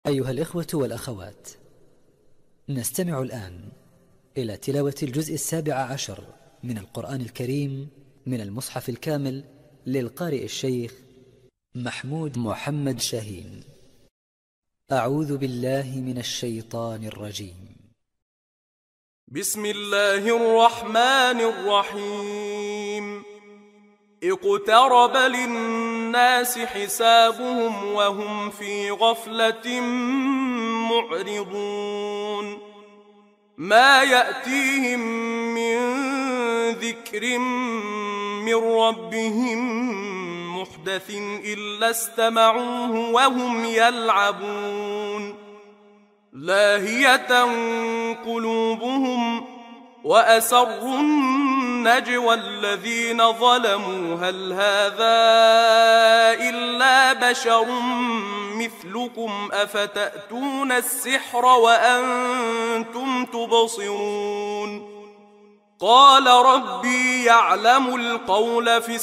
أيها الإخوة والأخوات، نستمع الآن إلى تلاوة الجزء 17 من القرآن الكريم من المصحف الكامل للقارئ الشيخ محمود محمد شاهين. أعوذ بالله من الشيطان الرجيم. بسم الله الرحمن الرحيم. اقترب للناس حسابهم وهم في غفلة معرضون. ما يأتيهم من ذكر من ربهم محدث إلا استمعوه وهم يلعبون. لاهية قلوبهم وأسروا النجوى الذين ظلموا هل هذا إلا بشر مثلكم أفتأتون السحر وأنتم تبصرون. قال ربي يعلم القول في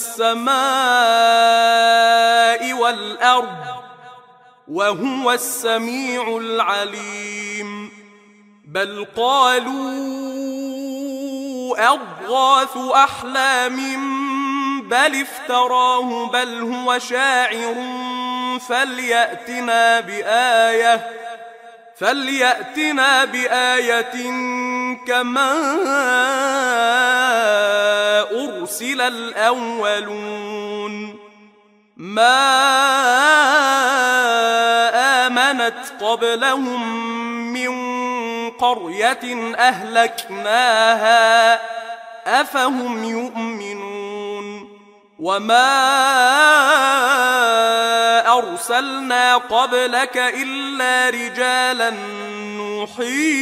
السماء والأرض وهو السميع العليم. بل قالوا أضغاث أحلام بل افتراه بل هو شاعر فليأتنا بآية كما أرسل الأولون. ما آمنت قبلهم من قرية أهلكناها أفهم يؤمنون. وما أرسلنا قبلك إلا رجالا نوحي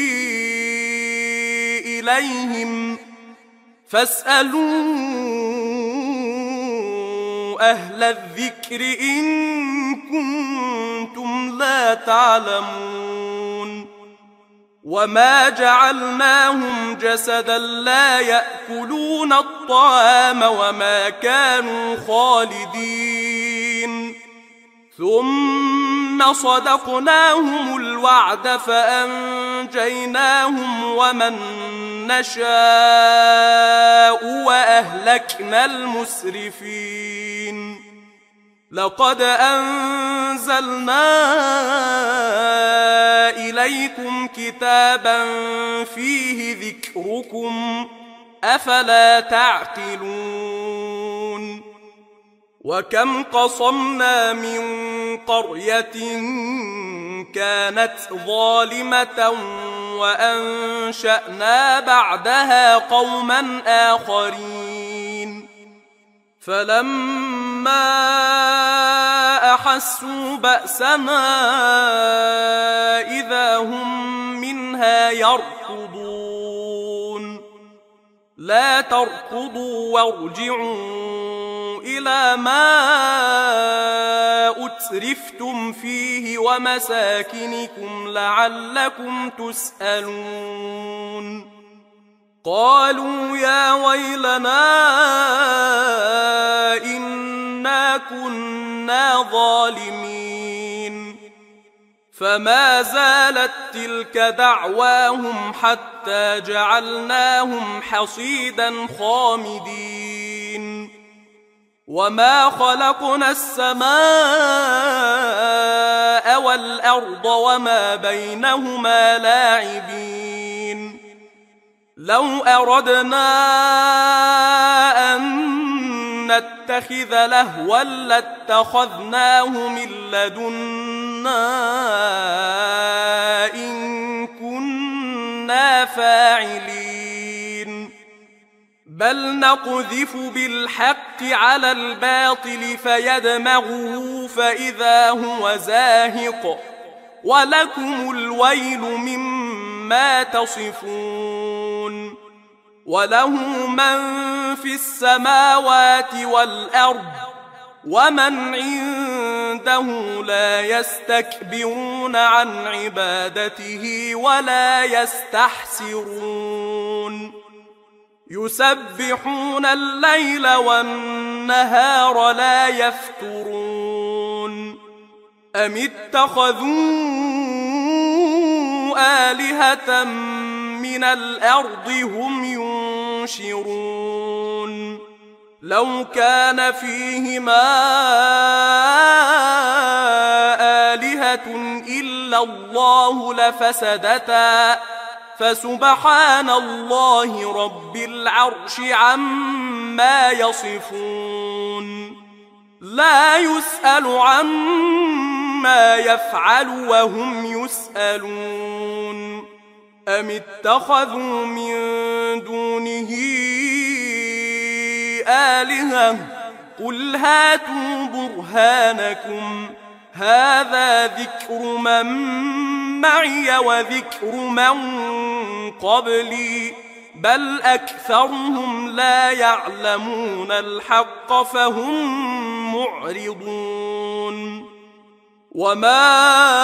إليهم فاسألوا أهل الذكر إن كنتم لا تعلمون. وما جعلناهم جسدا لا يأكلون الطعام وما كانوا خالدين. ثم صدقناهم الوعد فأنجيناهم ومن نشاء وأهلكنا المسرفين. لقد أنزلنا إليكم كتابا فيه ذكركم أفلا تعقلون. وكم قصمنا من قرية كانت ظالمة وأنشأنا بعدها قوما آخرين. فلما أحسوا بأسنا إذا هم منها يركضون. لا تركضوا وارجعوا إلى ما أترفتم فيه ومساكنكم لعلكم تسألون. قالوا يا ويلنا إنا كنا ظالمين. فما زالت تلك دعواهم حتى جعلناهم حصيدا خامدين. وما خلقنا السماء والأرض وما بينهما لاعبين. لو أردنا أن نتخذ لهوا لاتخذناه من لدنا إن كنا فاعلين. بل نقذف بالحق على الباطل فيدمغه فإذا هو زاهق ولكم الويل مما تصفون. وله من في السماوات والأرض ومن عنده لا يستكبرون عن عبادته ولا يستحسرون. يسبحون الليل والنهار لا يفترون. أم اتخذوا آلهة من الأرض هم ينشرون لو كان فيهما آلهة إلا الله لفسدتا فسبحان الله رب العرش عما يصفون لا يسأل عما يفعل وهم يسألون أم اتخذوا من دونه آلهة قل هاتوا برهانكم هذا ذكر من معي وذكر من قبلي بل أكثرهم لا يعلمون الحق فهم معرضون وما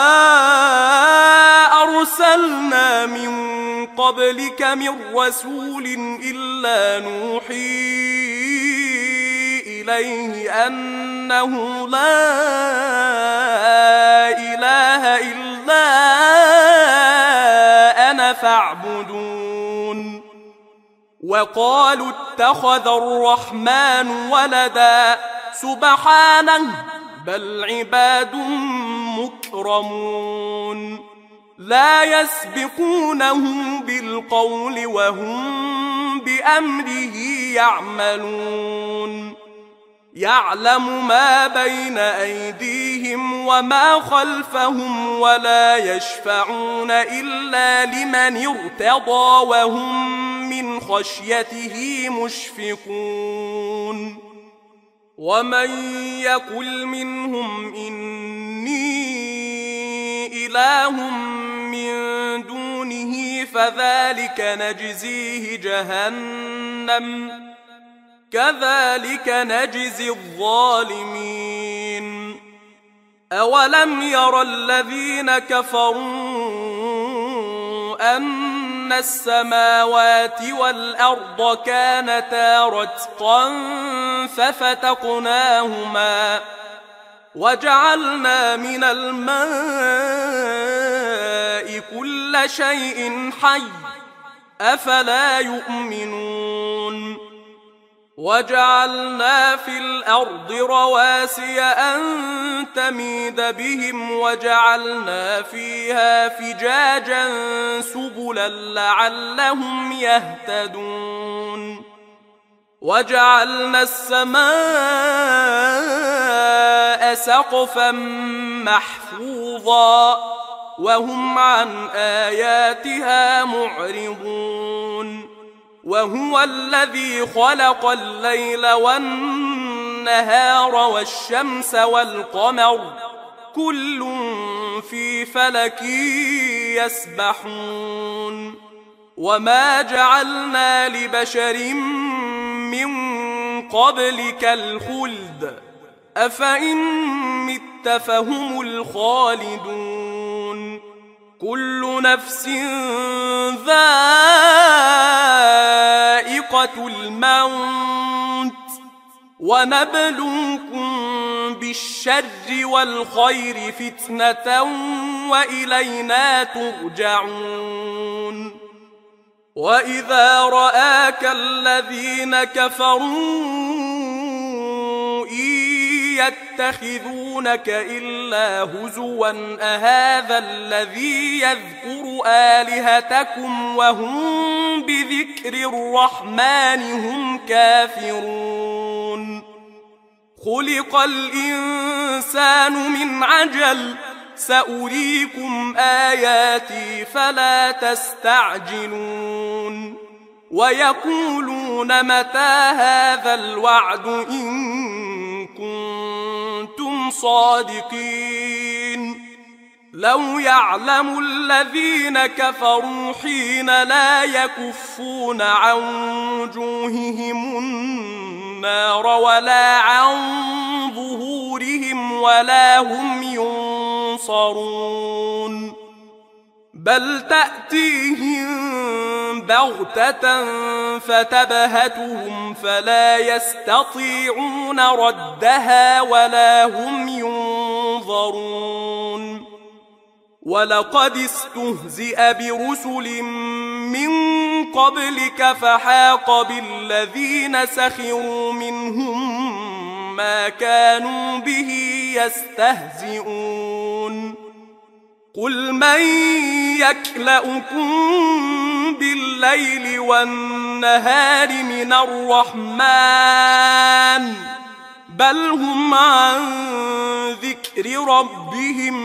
أرسلنا من قبلك من رسول إلا نوحي إليه أنه لا إله إلا أنا فاعبدون وقالوا اتخذ الرحمن ولدا سبحانه بل عباد مكرمون لا يسبقونه بالقول وهم بأمره يعملون يعلم ما بين أيديهم وما خلفهم ولا يشفعون إلا لمن ارتضى وهم من خشيته مشفقون ومن يقل منهم إني إله من دونه فذلك نجزيه جهنم كذلك نجزي الظالمين أولم ير الذين كفروا أن السماوات والأرض كانتا رتقا ففتقناهما وجعلنا من الماء كل شيء حي أفلا يؤمنون وجعلنا في الأرض رواسي أن تميد بهم وجعلنا فيها فجاجا سبلا لعلهم يهتدون وجعلنا السماء سقفا محفوظا وهم عن آياتها معرضون وهو الذي خلق الليل والنهار والشمس والقمر كل في فلك يسبحون وما جعلنا لبشر من قبلك الخلد أفإن مت فهم الخالدون كل نفس ذائقة الموت ونبلوكم بالشر والخير فتنة وإلينا ترجعون وإذا رآك الذين كفروا يتخذونك إلا هزوا أهذا الذي يذكر آلهتكم وهم بذكر الرحمن هم كافرون خلق الإنسان من عجل سأريكم آياتي فلا تستعجلون ويقولون متى هذا الوعد إن كنتم صادقين لو يعلم الذين كفروا حين لا يكفون عن وجوههم النار ولا عن ظهورهم ولا هم ينصرون بل تأتيهم بغتة فتبهتهم فلا يستطيعون ردها ولا هم ينظرون ولقد استهزئ برسل من قبلك فحاق بالذين سخروا منهم ما كانوا به يستهزئون قل من يكلؤكم بالليل والنهار من الرحمن بل هم عن ذكر ربهم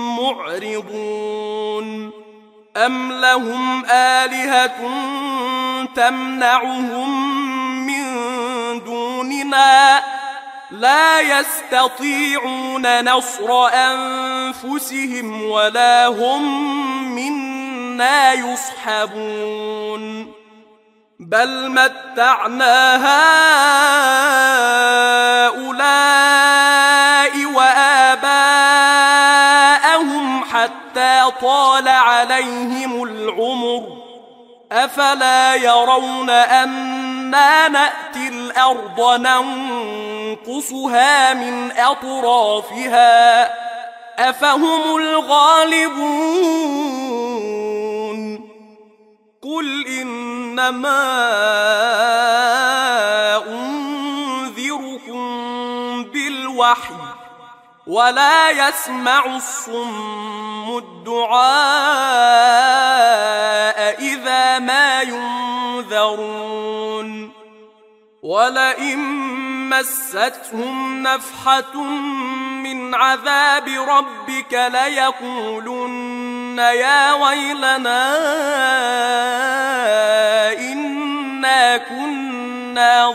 معرضون أم لهم آلهة تمنعهم من دوننا لا يستطيعون نصر أنفسهم ولا هم منا يصحبون بل متعنا هؤلاء وآباءهم حتى طال عليهم العمر أفلا يرون أنا نأتي الأرض ننقصها من أطرافها أفهم الغالبون قل إنما أنذركم بالوحي ولا يسمع الصم الدعاء إذا ما ينذرون ولئن مستهم نفحة من عذاب ربك ليقولن يا ويلنا إنا كنا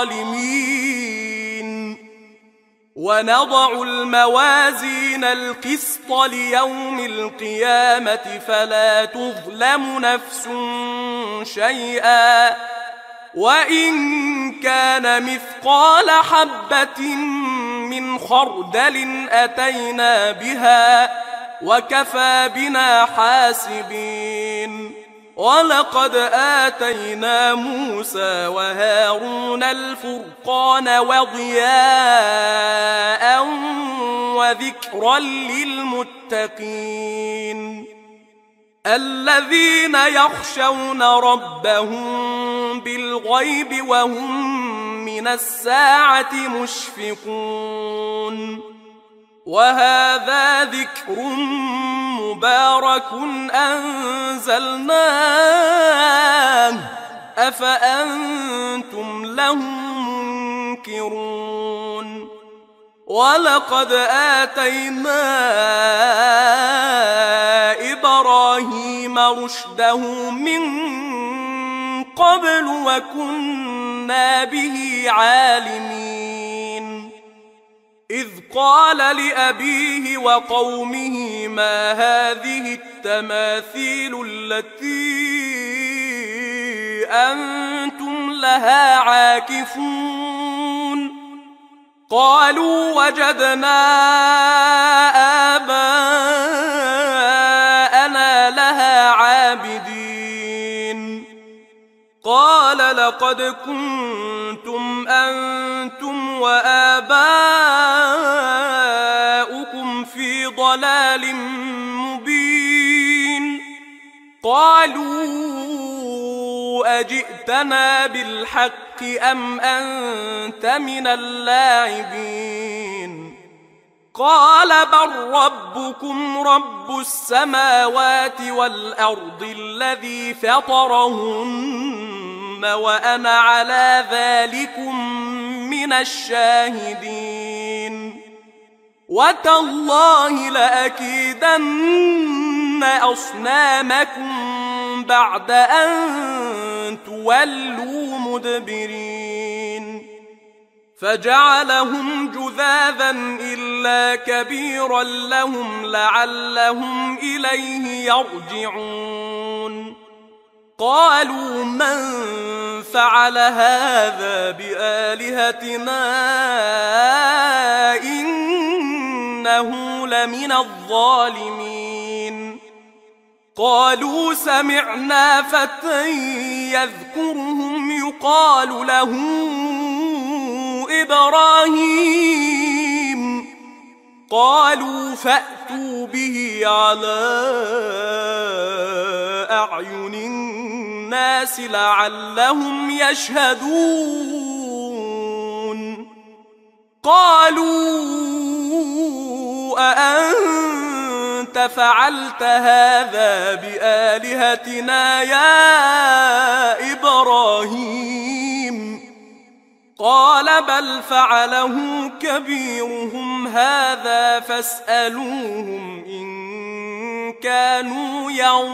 ظالمين ونضع الموازين القسط ليوم القيامة فلا تظلم نفس شيئا وإن كان مثقال حبة من خردل أتينا بها وكفى بنا حاسبين ولقد آتينا موسى وهارون الفرقان وضياء وذكرا للمتقين الذين يخشون ربهم بالغيب وهم من الساعة مشفقون وهذا ذكر مبارك أنزلناه أفأنتم له منكرون ولقد آتينا إبراهيم رشده من قبل وكنا به عالمين إذ قال لأبيه وقومه ما هذه التماثيل التي أنتم لها عاكفون قالوا وجدنا آباءنا لها عابدين قال لقد كنتم أنتم وآباؤكم في ضلال مبين قالوا أجئتنا بالحق أم أنت من اللاعبين قال بل ربكم رب السماوات والأرض الذي فطرهن وأنا على ذلكم من الشاهدين وتالله لأكيدن أصنامكم بعد أن تولوا مدبرين فجعلهم جذاذا إلا كبيرا لهم لعلهم إليه يرجعون قالوا من فعل هذا بآلهتنا إنه لمن الظالمين قالوا سمعنا فتى يذكرهم يقال له إبراهيم قالوا فأتوا به على أعين الناس لعلهم يشهدون قالوا أأنت فعلت هذا بآلهتنا يا إبراهيم قال بل فعله كبيرهم هذا فاسألوهم إن كانوا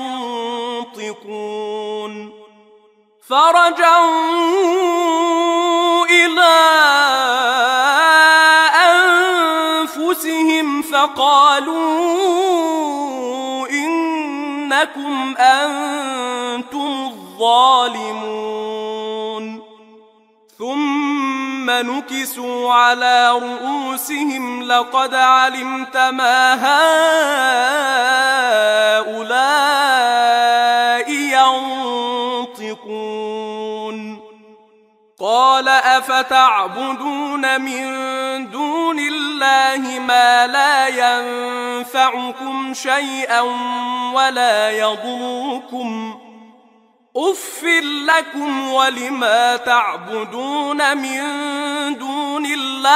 ينطقون فرجعوا إلى أنفسهم فقالوا إنكم أنتم الظالمون ثم نكسوا على رؤوسهم لقد علمت ما هؤلاء ينطقون قال أفتعبدون من دون الله ما لا ينفعكم شيئا ولا يضركم أف لكم ولما تعبدون من دون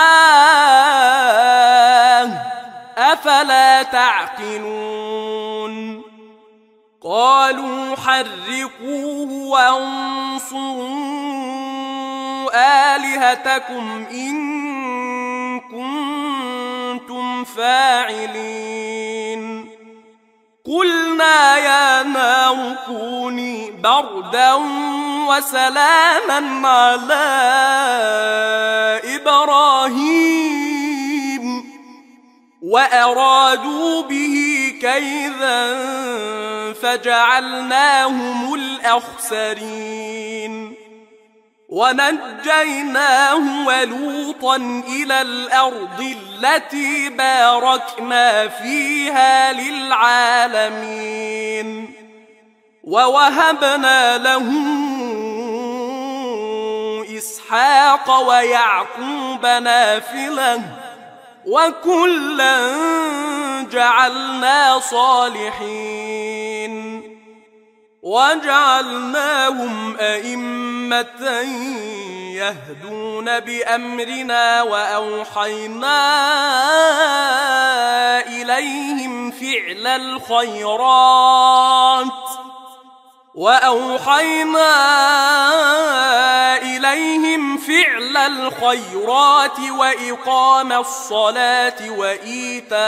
الله أفلا تعقلون قالوا حرقوه وانصروا آلهتكم إن كنتم فاعلين قلنا يا نار كوني بردا وسلاما على إبراهيم وأرادوا به كيدا فجعلناهم الأخسرين ونجيناه ولوطا إلى الأرض التي باركنا فيها للعالمين ووهبنا له إسحاق ويعقوب نافلة وكلا جعلنا صالحين وجعلناهم أئمة يهدون بأمرنا وأوحينا إليهم فعل الخيرات وإقام الصلاة وإيتاء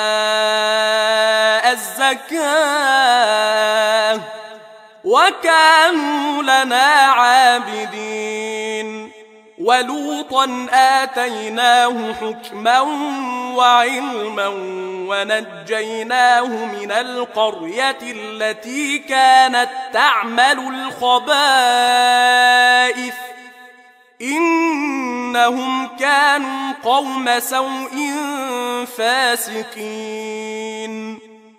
الزكاة وكانوا لنا عابدين ولوطا آتيناه حكما وعلما ونجيناه من القرية التي كانت تعمل الخبائث إنهم كانوا قوم سوء فاسقين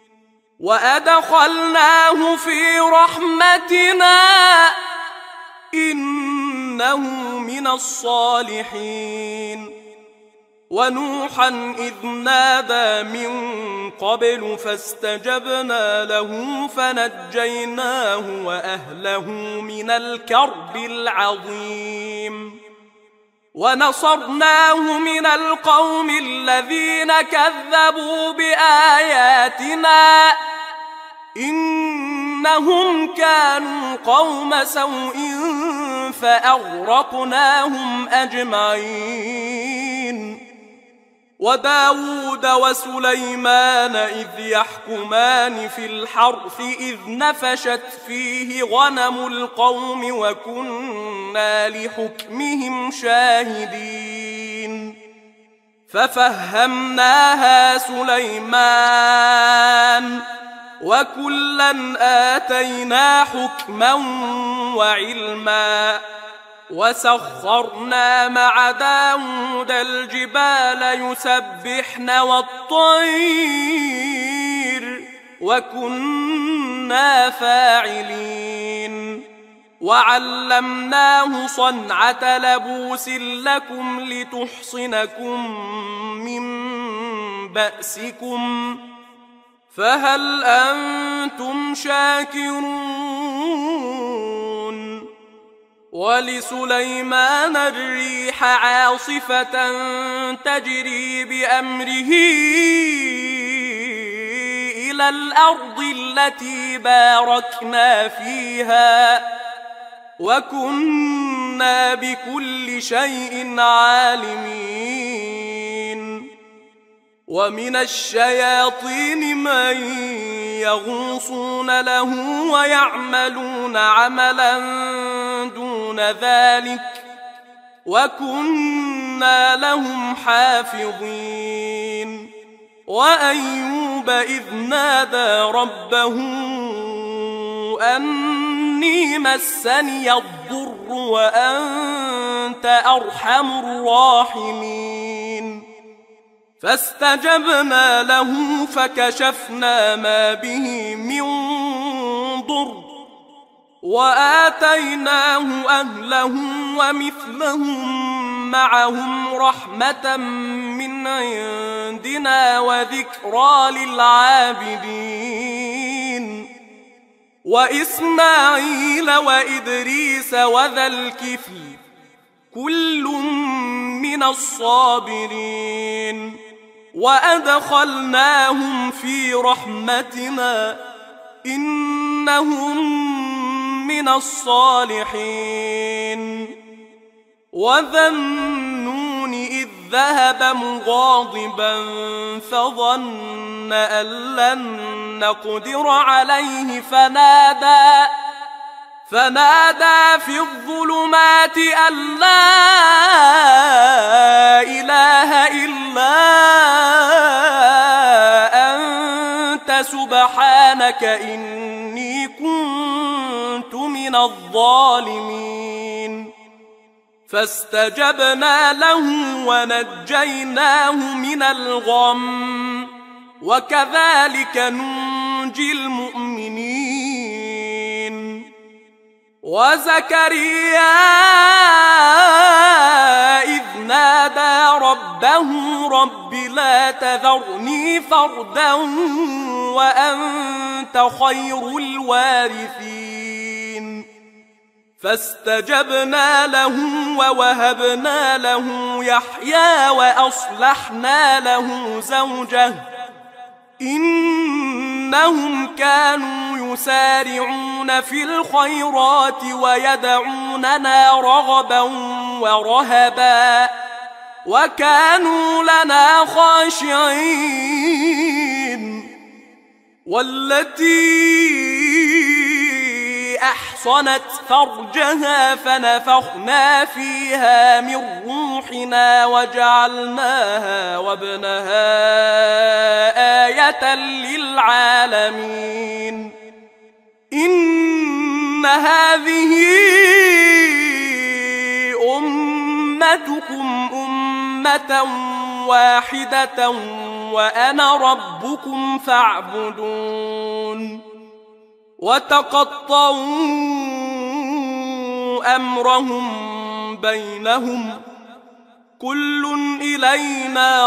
وأدخلناه في رحمتنا إنه من الصالحين ونوحا إذ نادى من قبل فاستجبنا له فنجيناه وأهله من الكرب العظيم ونصرناه من القوم الذين كذبوا بآياتنا إنهم كانوا قوم سوء فأغرقناهم أجمعين وداود وسليمان إذ يحكمان في الحرث إذ نفشت فيه غنم القوم وكنا لحكمهم شاهدين ففهمناها سليمان وكلا آتينا حكما وعلما وسخرنا مع داود الجبال يسبحن والطير وكنا فاعلين وعلمناه صنعة لبوس لكم لتحصنكم من بأسكم فهل أنتم شاكرون ولسليمان الريح عاصفة تجري بأمره إلى الأرض التي باركنا فيها وكنا بكل شيء عالمين ومن الشياطين من يغوصون له ويعملون عملا دون ذلك وكنا لهم حافظين وأيوب إذ نادى ربه أني مسني الضر وأنت أرحم الراحمين فاستجبنا له فكشفنا ما به من ضر وآتيناه أهله ومثلهم معهم رحمة من عندنا وذكرى للعابدين وإسماعيل وإدريس وذا الكفل كل من الصابرين وأدخلناهم في رحمتنا إنهم من الصالحين وذا النون إذ ذهب مغاضبا فظن أن لن نقدر عليه فنادى في الظلمات أن لا إله إلا أنت سبحانك إني كنت من الظالمين فاستجبنا له ونجيناه من الغم وكذلك ننجي المؤمنين وزكريا إذ نادى ربه رب لا تذرني فردا وأنت خير الوارثين فاستجبنا له ووهبنا له يحيى وأصلحنا له زوجه إنهم كانوا يسارعون في الخيرات ويدعوننا رغبا ورهبا وكانوا لنا خاشعين والتي أحصنت فرجها فنفخنا فيها من روحنا وجعلناها وابنها آية للعالمين إن هذه أمتكم أمة واحدة وأنا ربكم فاعبدون وتقطعوا أمرهم بينهم كل إلينا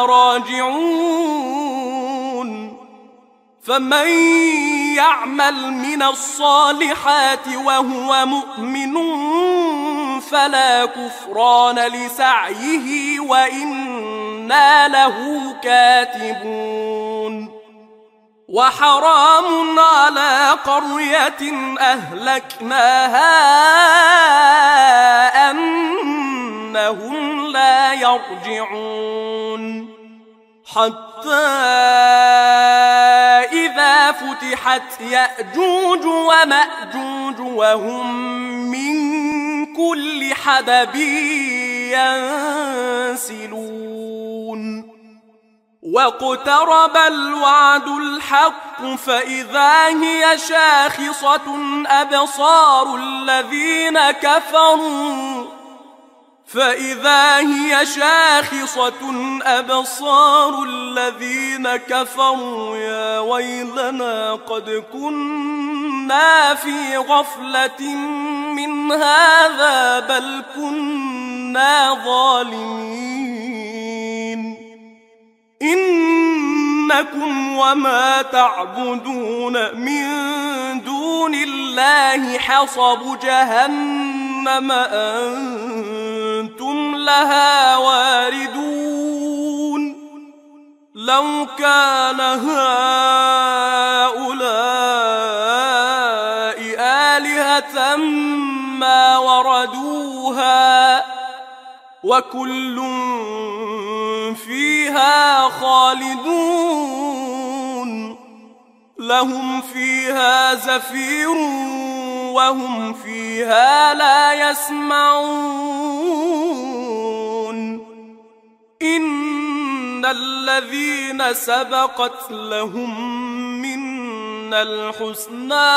راجعون فمن يعمل من الصالحات وهو مؤمن فلا كفران لسعيه وإنا له كاتبون وحرام على قرية أهلكناها أنهم لا يرجعون حتى إذا فتحت يأجوج ومأجوج وهم من كل حدب ينسلون واقترب الوعد الحق فإذا هي شاخصة أبصار الذين كفروا فإذا هي شاخصة أبصار الذين كفروا يا ويلنا قد كنا في غفلة من هذا بل كنا ظالمين إنكم وما تعبدون من دون الله حصب جهنم أنتم لها واردون لو كان هؤلاء آلهة ما وردوها وكل فيها خالدون لهم فيها زفير وهم فيها لا يسمعون إن الذين سبقت لهم منا الحسنى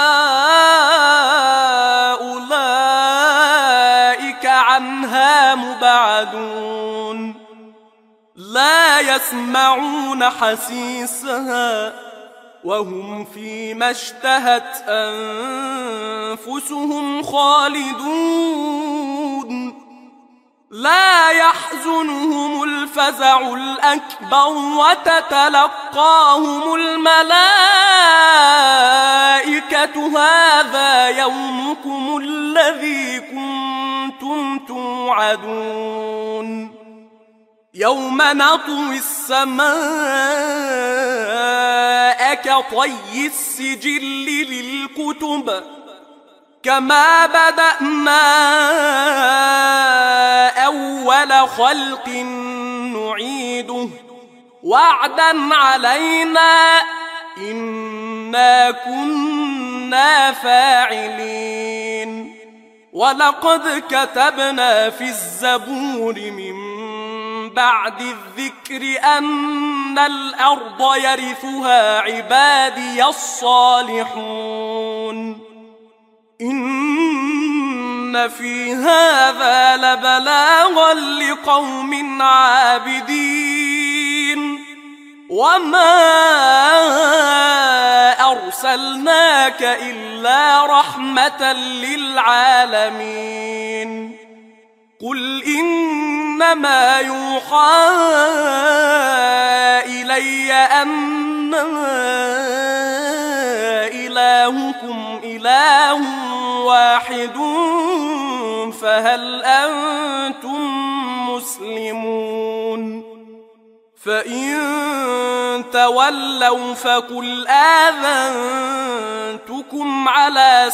أولئك عنها مبعدون لا يسمعون حسيسها وهم فيما اشتهت أنفسهم خالدون لا يحزنهم الفزع الأكبر وتتلقاهم الملائكة هذا يومكم الذي كنتم توعدون يوم نطوي السماء كطي السجل للكتب كما بدأنا أول خلق نعيده وعدا علينا إنا كنا فاعلين ولقد كتبنا في الزبور من بعد الذكر أن الأرض يرثها عبادي الصالحون إن في هذا لبلاغا لقوم عابدين وما أرسلناك إلا رحمة للعالمين قل إنما يوحى إلي أنما إلهكم إله واحد فهل أنتم مسلمون فإن تولوا فقل آذنتكم على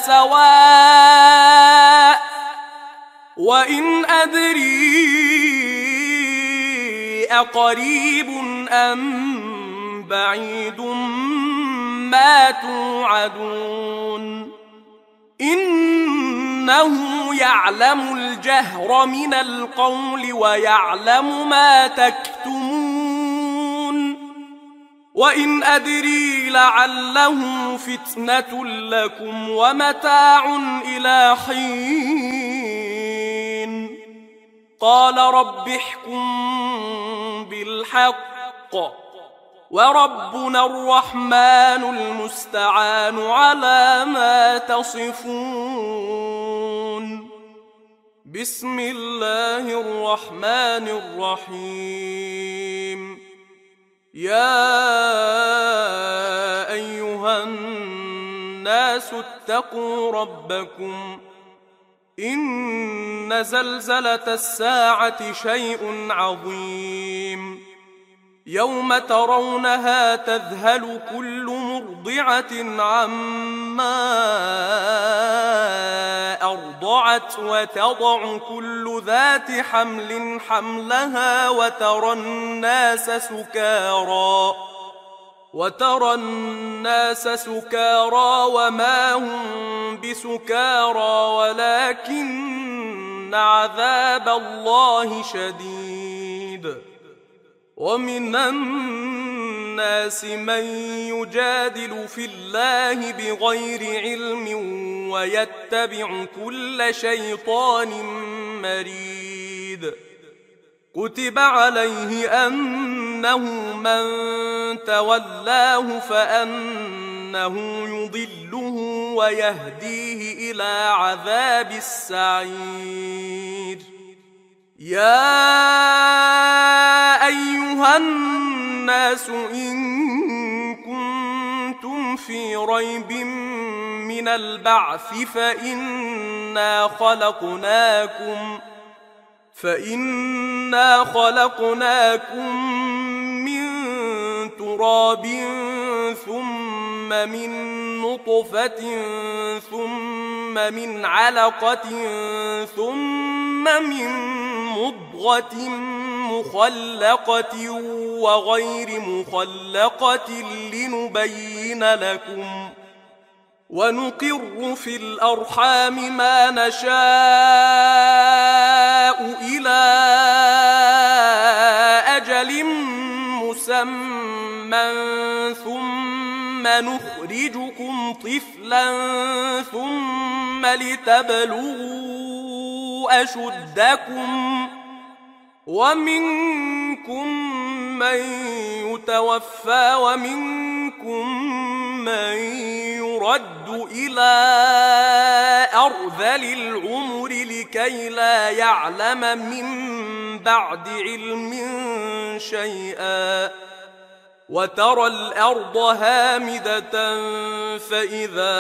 سواء وإن أدري أقريب أم بعيد ما توعدون إنه يعلم الجهر من القول ويعلم ما تكتمون وإن أدري لعله فتنة لكم ومتاع إلى حين قال رب احكم بالحق وربنا الرحمن المستعان على ما تصفون بسم الله الرحمن الرحيم يا أيها الناس اتقوا ربكم إن زلزلة الساعة شيء عظيم يوم ترونها تذهل كل مرضعة عما أرضعت وتضع كل ذات حمل حملها وترى الناس سكارى وما هم بسكارى ولكن عذاب الله شديد ومن الناس من يجادل في الله بغير علم ويتبع كل شيطان مريد كتب عليه أنه من تولاه فأنه يضله ويهديه إلى عذاب السعير. يا أيها الناس إن كنتم في ريب من البعث فإنا خلقناكم من تراب ثم من نطفة ثم من علقة ثم من مضغة مخلقة وغير مخلقة لنبين لكم، ونقر في الأرحام ما نشاء إلى أجل مسمى ثم نخرجكم طفلا ثم لتبلغوا أشدكم، ومنكم من يتوفى ومنكم من يرد إلى أرذل العمر لكي لا يعلم من بعد علم شيئا. وترى الأرض هامدة فإذا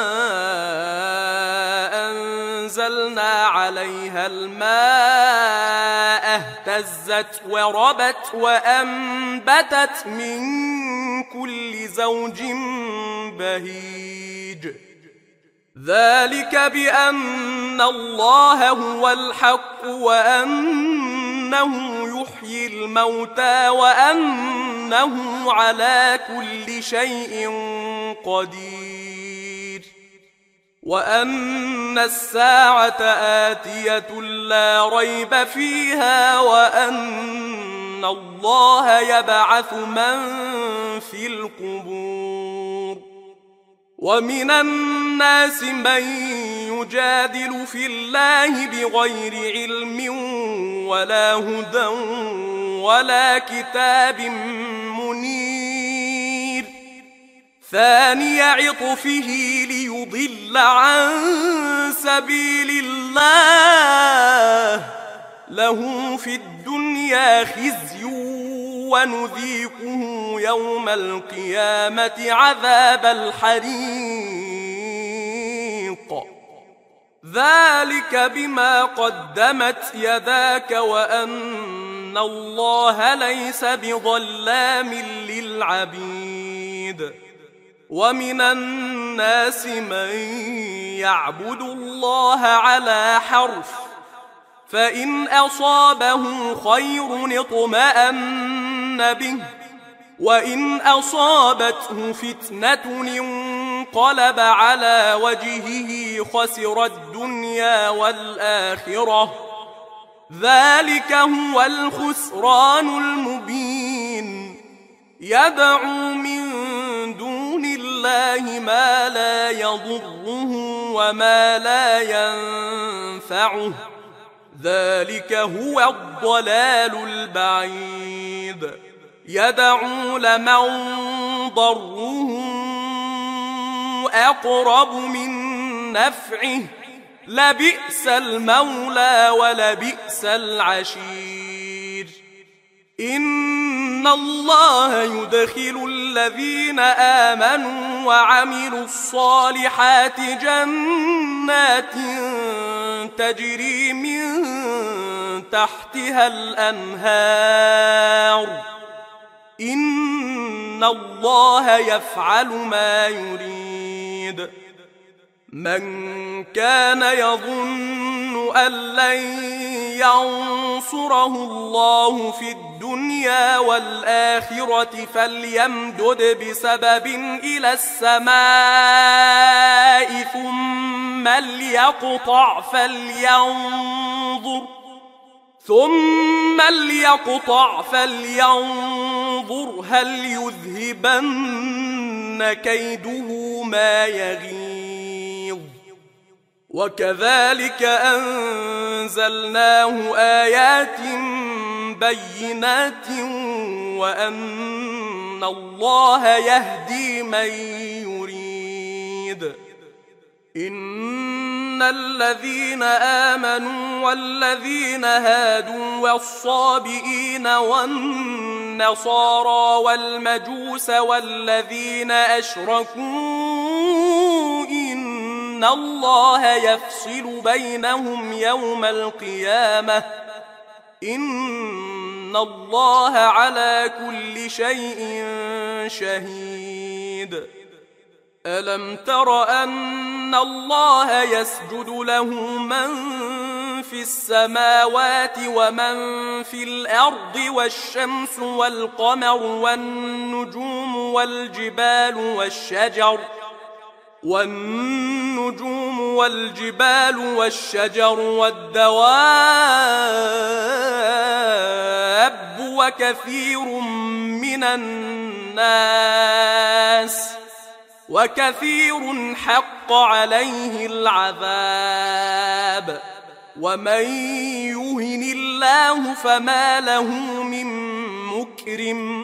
أنزلنا عليها الماء اهتزت وربت وأنبتت من كل زوج بهيج. ذلك بأن الله هو الحق وأنه يحيي الموتى وأنه على كل شيء قدير، وأن الساعة آتية لا ريب فيها، وأن الله يبعث من في القبور. ومن الناس من يجادل في الله بغير علم ولا هدى ولا كتاب منير، ثاني عطفه ليضل عن سبيل الله، له في الدنيا خزي ونذيقه يوم القيامة عذاب الحريق. ذلك بما قدمت يداك وأن الله ليس بظلام للعبيد. ومن الناس من يعبد الله على حرف، فإن أصابه خير اطمأن به، وإن أصابته فتنة انقلب على وجهه خسر الدنيا والآخرة. ذلك هو الخسران المبين. يدعو من دون الله ما لا يضره وما لا ينفعه، ذلك هو الضلال البعيد. يدعو لمن ضره أقرب من نفعه، لبئس المولى ولبئس العشير. إن الله يدخل الذين آمنوا وعملوا الصالحات جنات تجري من تحتها الأنهار، إن الله يفعل ما يريد. من كان يظن أن لن ينصره الله في الدنيا والآخرة فليمدد بسبب إلى السماء ثم ليقطع فلينظر هل يذهبن كيده ما يغيظ. وكذلك أنزلناه آيات بينات وأن الله يهدي من يريد. إن الذين آمنوا والذين هادوا والصابئين والنصارى والمجوس والذين أشركوا إن الله يفصل بينهم يوم القيامة إن الله على كل شيء شهيد. ألم تر أن الله يسجد له من في السماوات ومن في الأرض والشمس والقمر والنجوم والجبال والشجر والدواب وكثير حق عليه العذاب. ومن يهن الله فما له من مكرم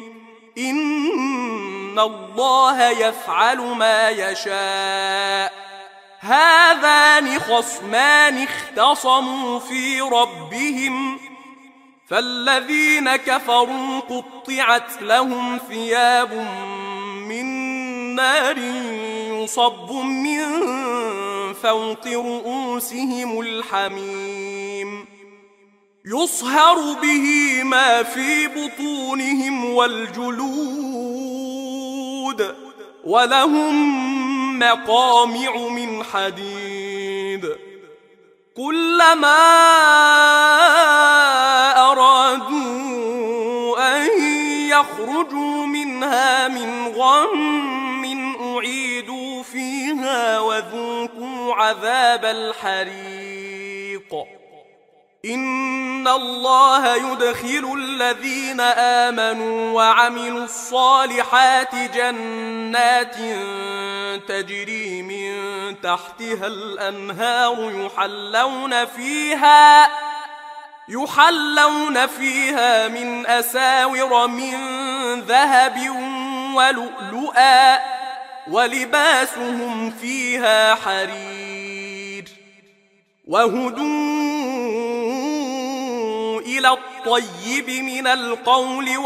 إن الله يفعل ما يشاء. هذان خصمان اختصموا في ربهم فالذين كفروا قطعت لهم ثياب من نار يصب من فوق رؤوسهم الحميم يصهر به ما في بطونهم والجلود ولهم مقامع من حديد. كلما أرادوا أن يخرجوا منها من غم أعيدوا فيها وذوقوا عذاب الحريق. إن الله يدخل الذين آمنوا وعملوا الصالحات جنات تجري من تحتها الأنهار يحلون فيها من أساور من ذهب ولؤلؤا ولباسهم فيها حرير. وهدوا إلى الطيب من القول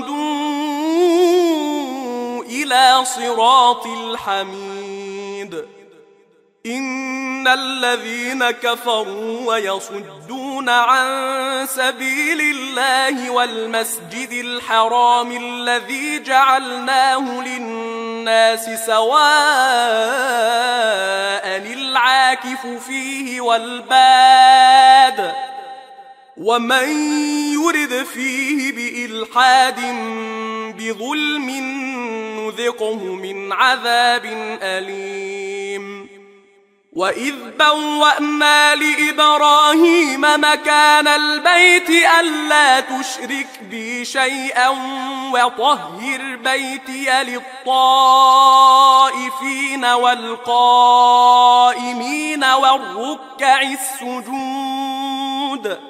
وهدوا إلى صراط الحميد. إن الذين كفروا ويصدون عن سبيل الله والمسجد الحرام الذي جعلناه للناس سواء العاكف فيه والباد ومن يرد فيه بإلحاد بظلم نذقه من عذاب أليم. وإذ بوأنا لإبراهيم مكان البيت ألا تشرك بي شيئا وطهر بيتي للطائفين والقائمين والركع السجود.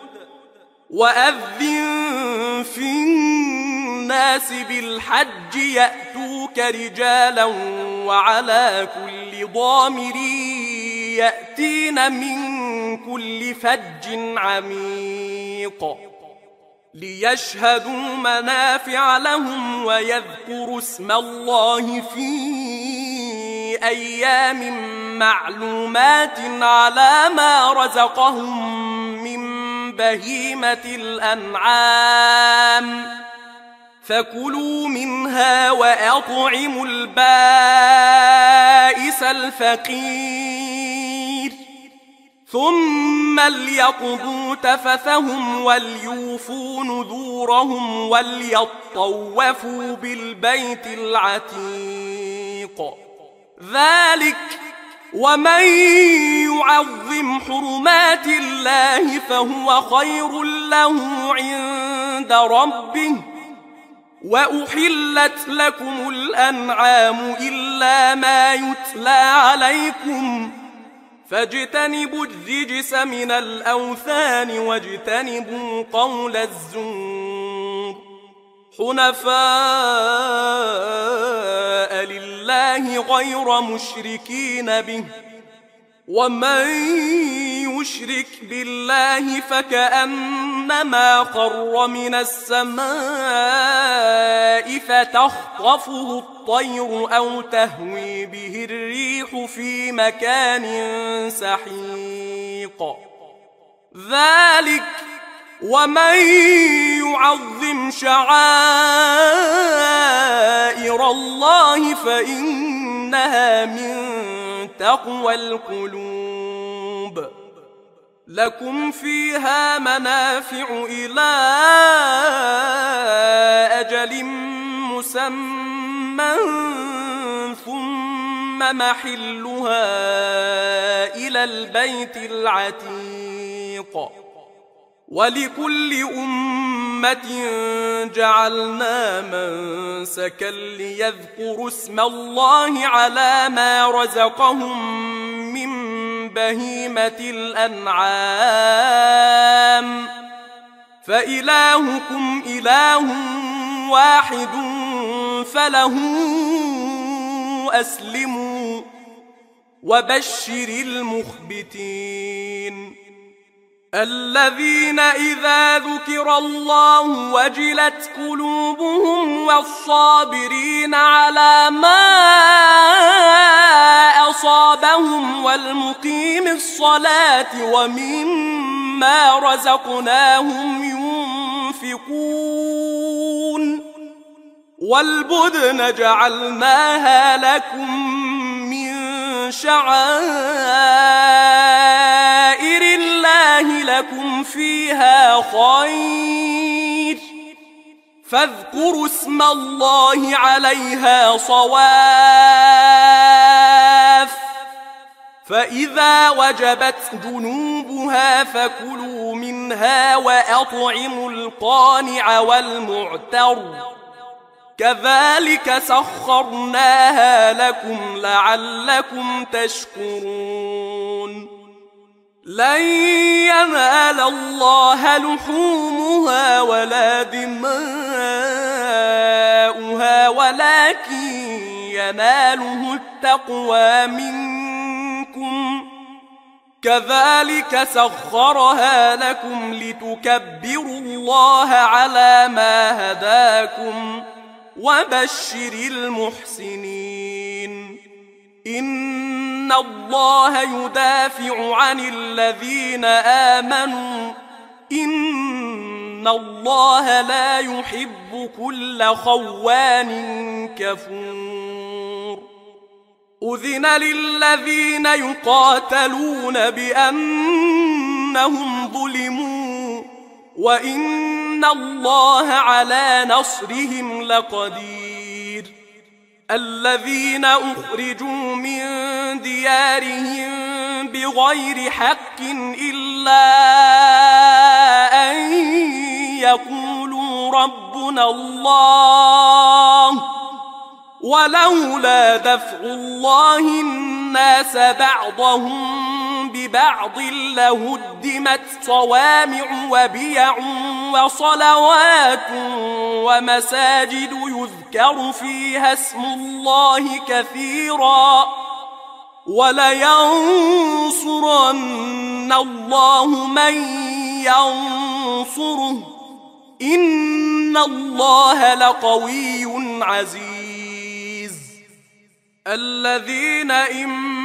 وأذن في الناس بالحج يأتوك رجالا وعلى كل ضامر يأتين من كل فج عميق ليشهدوا منافع لهم ويذكروا اسم الله في أيام معلومات على ما رزقهم من بهيمة الأنعام فكلوا منها وأطعموا البائس الفقير ثم ليقضوا تفثهم وليوفوا نذورهم وليطوفوا بالبيت العتيق. ذلك ومن يعظم حرمات الله فهو خير له عند ربه. وأحلت لكم الأنعام إلا ما يتلى عليكم فاجتنبوا الرجس من الأوثان واجتنبوا قول الزور حنفاء لله غير مشركين به ومن يشرك بالله فكأنما خر من السماء فتخطفه الطير أو تهوي به الريح في مكان سحيق ذلك ومن يعظم شعائر الله فإنها من تقوى القلوب لكم فيها منافع إلى أجل مسمى ثم محلها إلى البيت العتيق ولكل أمة جعلنا منسكا ليذكروا اسم الله على ما رزقهم من بهيمة الأنعام فإلهكم إله واحد فله أسلموا وبشر المخبتين الذين إذا ذكر الله وجلت قلوبهم والصابرين على ما أصابهم والمقيم الصلاة ومما رزقناهم ينفقون والبدن جعلناها لكم من شعائر الله لكم فيها خير فاذكروا اسم الله عليها صواف فإذا وجبت جنوبها فكلوا منها وأطعموا القانع والمعتر كذلك سخرناها لكم لعلكم تشكرون لن ينال الله لحومها ولا دماؤها ولكن يناله التقوى منكم كذلك سخرها لكم لتكبروا الله على ما هداكم وبشر المحسنين إن الله يدافع عن الذين آمنوا إن الله لا يحب كل خوان كفور أذن للذين يقاتلون بأنهم ظلموا وإن الله على نصرهم لقدير الذين أخرجوا من ديارهم بغير حق إلا أن يقولوا ربنا الله ولولا دفع الله الناس بعضهم ببعض لهدمت صوامع وبيع وصلوات ومساجد يذكر فيها اسم الله كثيرا ولينصرن الله من ينصره إن الله لقوي عزيز الذين إن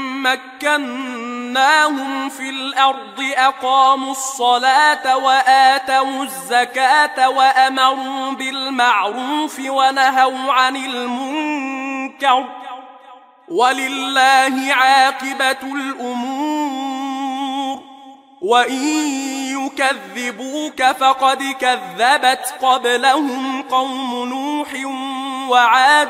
مكناهم في الأرض أقاموا الصلاة وآتوا الزكاة وأمروا بالمعروف ونهوا عن المنكر ولله عاقبة الأمور وإن يكذبوك فقد كذبت قبلهم قوم نوح وعاد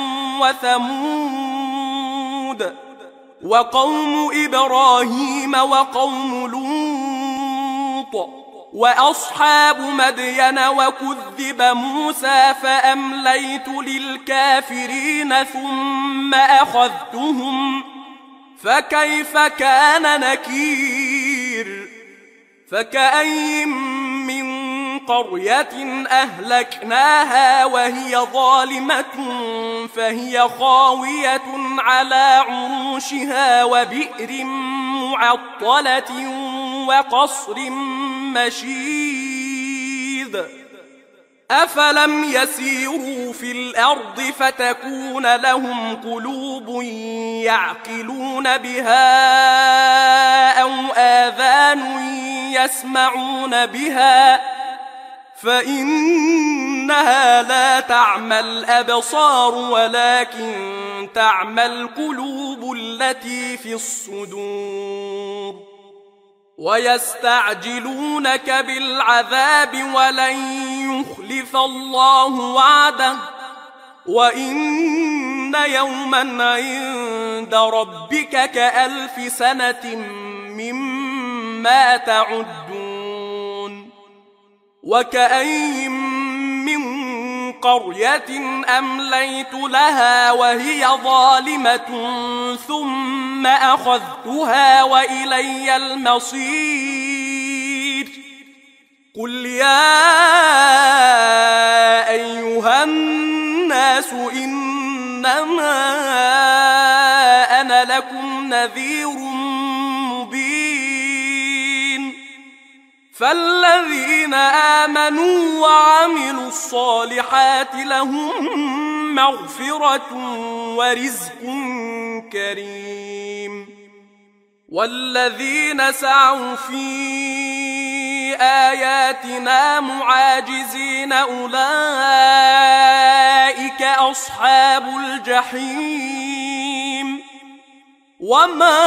وثمود وقوم إبراهيم وقوم لوط وأصحاب مدين وكذب موسى فأمليت للكافرين ثم فكيف كان نكير فكأي من قرية أهلكناها وهي ظالمة فهي خاوية على عروشها وبئر معطلة وقصر مشيد أفلم يسيروا في الأرض فتكون لهم قلوب يعقلون بها أو آذان يسمعون بها فإنها لا تعمى الأبصار ولكن تعمى القلوب التي في الصدور ويستعجلونك بالعذاب ولن يخلف الله وعده وإن يوما عند ربك كألف سنة مما تعدون وكأي من قرية أمليت لها وهي ظالمة ثم أخذتها وإلي المصير قل يا أيها الناس إنما أنا لكم نذير مبين فالذين آمنوا وعملوا الصالحات لهم مغفرة ورزق كريم والذين سعوا في آياتنا معاجزين أولئك أصحاب الجحيم وما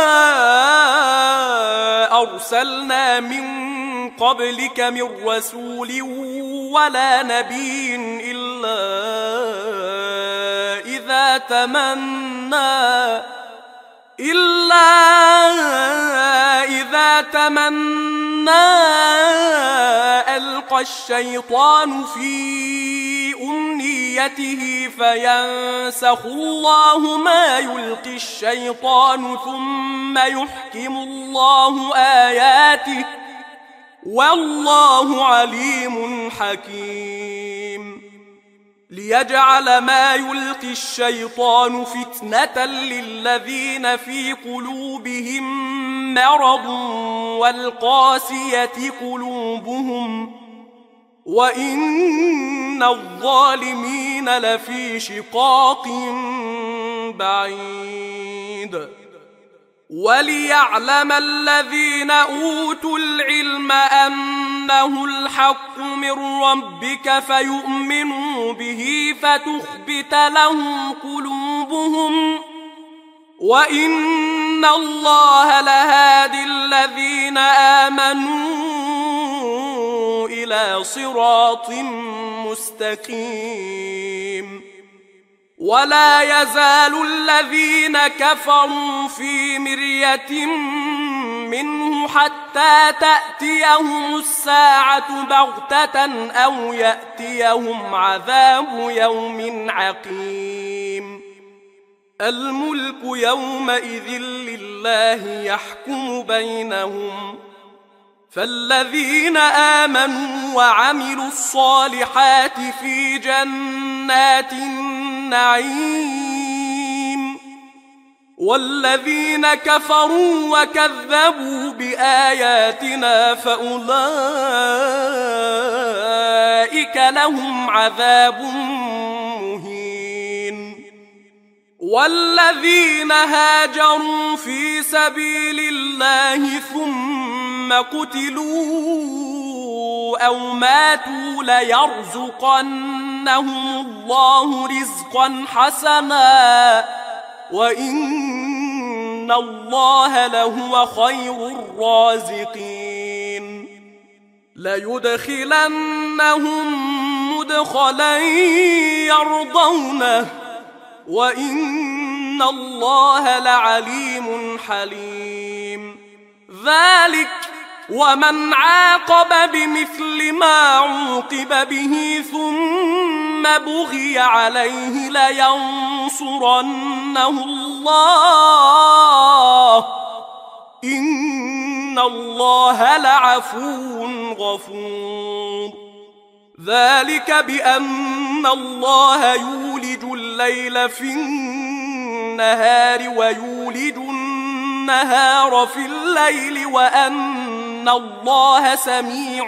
أرسلنا من قبلك من رسول ولا نبي إلا إذا تمنى ألقى الشيطان في أمنيته فينسخ الله ما يلقي الشيطان ثم يحكم الله آياته والله عليم حكيم ليجعل ما يلقي الشيطان فتنة للذين في قلوبهم مرض والقاسية قلوبهم وإن الظالمين لفي شقاق بعيد وليعلم الذين أوتوا العلم أنه الحق من ربك فيؤمنوا به فتخبت له قلوبهم وإن الله لهادي الذين آمنوا إلى صراط مستقيم ولا يزال الذين كفروا في مرية منه حتى تأتيهم الساعة بغتة أو يأتيهم عذاب يوم عقيم الملك يومئذ لله يحكم بينهم فالذين آمنوا وعملوا الصالحات في جنات النعيم والذين كفروا وكذبوا بآياتنا فأولئك لهم عذاب مهين والذين هاجروا في سبيل الله ثم قتلوا أو ماتوا ليرزقنهم الله رزقا حسنا وإن الله لهو خير الرازقين ليدخلنهم مدخلا يرضونه وإن الله لعليم حليم ذلك ومن عاقب بمثل ما عوقب به ثم بغي عليه لينصرنه الله إن الله لعفو غفور. ذلك بأن الله يولج الليل في النهار ويولج النهار في الليل وأن الله سميع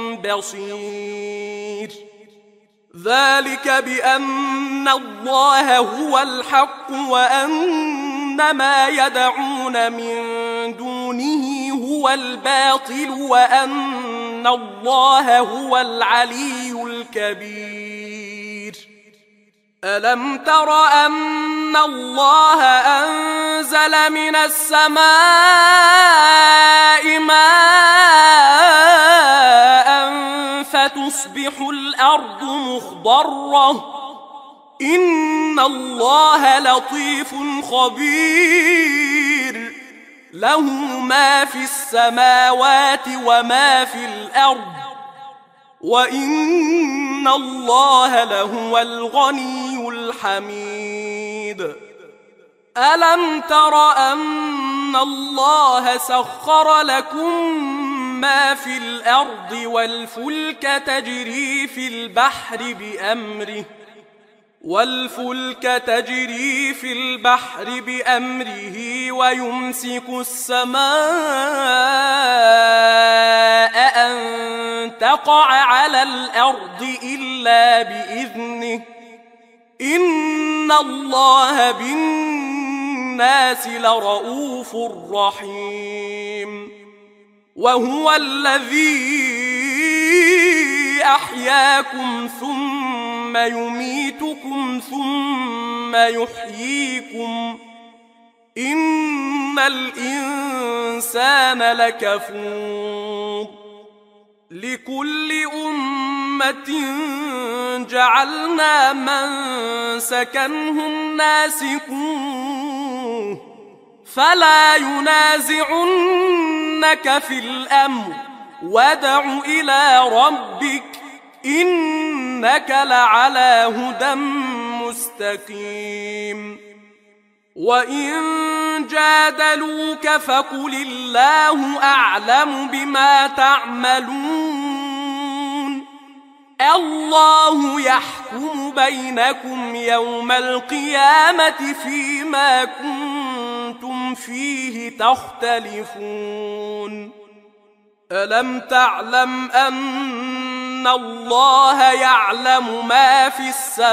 بصير. ذلك بأن الله هو الحق وأن ما يدعون من دونه هو الباطل وأن الله هو العلي الكبير. ألم تر أن الله أنزل من السماء ماء فتصبح الأرض مخضرة إن الله لطيف خبير له ما في السماوات وما في الأرض وإن الله لهو الغني الحميد. ألم تر أن الله سخر لكم ما في الأرض والفلك تجري في البحر بأمره ويمسك السماء أن تقع على الأرض إلا بإذنه إن الله بالناس لرؤوف رحيم. وهو الذي أحياكم ثم يميتكم ثم يحييكم إن الإنسان لكفور. لكل أمة جعلنا منسكا هم ناسكوه فلا ينازعنك في الأمر وادع إلى ربك إنك لعلى هدى مستقيم. وإن جادلوك فقل الله أعلم بما تعملون الله يحكم بينكم يوم القيامة فيما كنتم فيه تختلفون. ألم تعلم أن الله يعلم ما في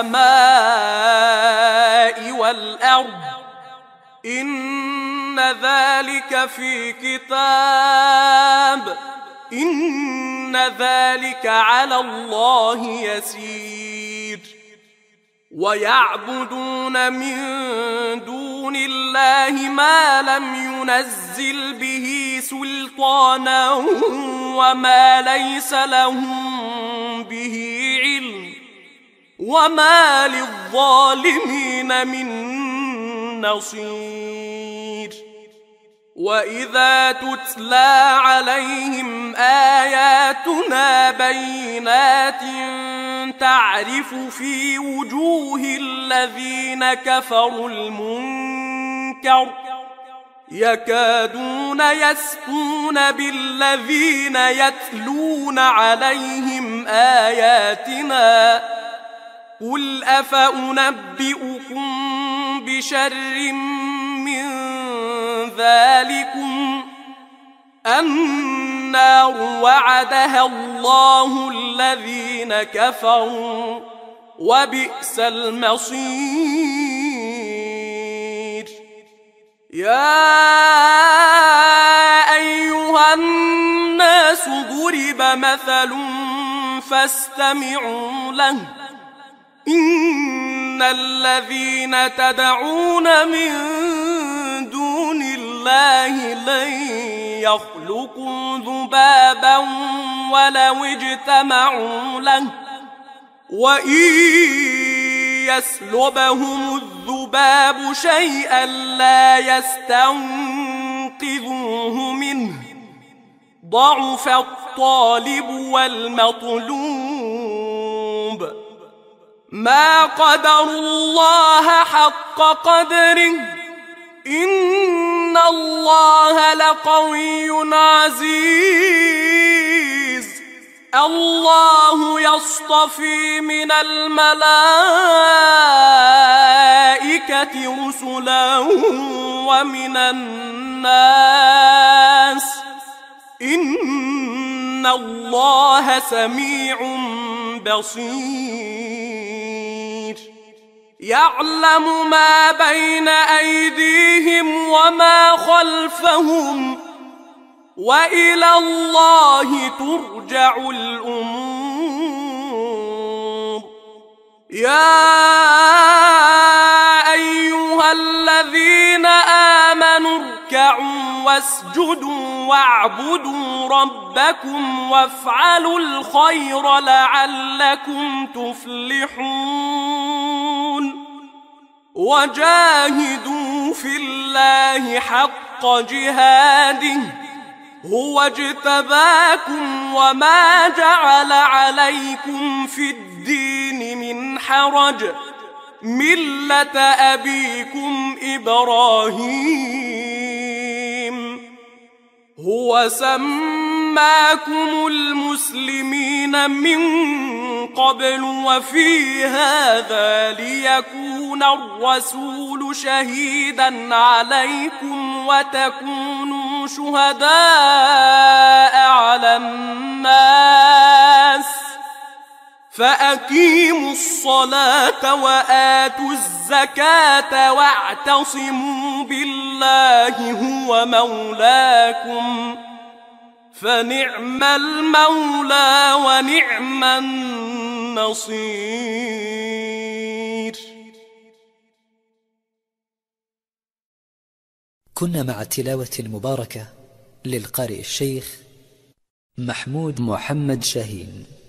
السماء والأرض إن ذلك في كتاب إن ذلك على الله يسير. ويعبدون من دون الله ما لم ينزل به سلطانا وما ليس لهم به علم وما للظالمين من نصير. وإذا تتلى عليهم آياتنا بينات تعرف في وجوه الذين كفروا المنكر يكادون يسطون بالذين يتلون عليهم آياتنا قل أفأنبئكم بشر من ذلكم النار وعدها الله الذين كفروا وبئس المصير. يا أيها الناس ضرب مثل فاستمعوا له إن الذين تدعون من دون الله لن يخلقوا ذبابا ولو اجتمعوا له وإن يسلبهم الذباب شيئا لا يستنقذوه منه ضعف الطالب والمطلوب. ما قدروا الله حق قدره إن الله لقوي عزيز الله يصطفي من الملائكة رسلا ومن الناس إن الله سميع بصير يعلم ما بين أيديهم وما خلفهم وإلى الله ترجع الأمور يا أيها الذين آمنوا اركعوا واسجدوا واعبدوا ربكم وافعلوا الخير لعلكم تفلحون وجاهدوا في الله حق جهاده هو اجتباكم وما جعل عليكم في الدين من حرج ملة أبيكم إبراهيم هو سماكم المسلمين من قبل وفي هذا ليكون الرسول شهيدا عليكم وتكونوا شهداء على الناس فأقيموا الصلاة وآتوا الزكاة واعتصموا بالله هو مولاكم فنعم المولى ونعم النصير. كنا مع التلاوة المباركة للقارئ الشيخ محمود محمد شاهين.